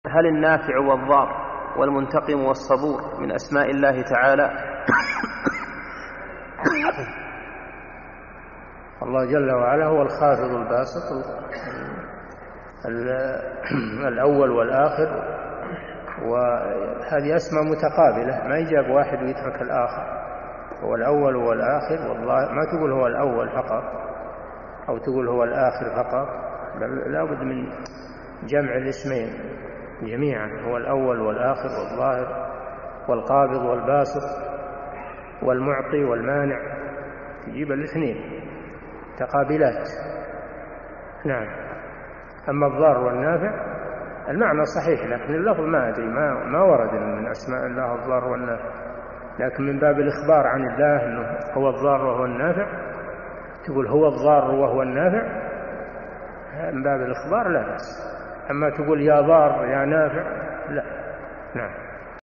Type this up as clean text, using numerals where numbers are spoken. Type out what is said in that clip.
هل النافع والضار والمنتقم والصبور من أسماء الله تعالى؟ الله جل وعلا هو الخافض الباسط، الأول والآخر، وهذه أسماء متقابلة، ما يجاب واحد ويترك الآخر. هو الأول والآخر، والله ما تقول هو الأول فقط أو تقول هو الآخر فقط، بل لا بد من جمع الاسمين جميعا. هو الأول والآخر والظاهر والقابض والباسط والمعطي والمانع، تجيب الاثنين تقابلات. نعم. أما الضار والنافع المعنى صحيح، لكن اللفظ ما أدري، ما ورد من أسماء الله الضار والنافع، لكن من باب الإخبار عن الله أنه هو الضار وهو النافع، تقول هو الضار وهو النافع، من باب الإخبار لا بأس. أما تقول يا ضار يا نافع لا. نعم.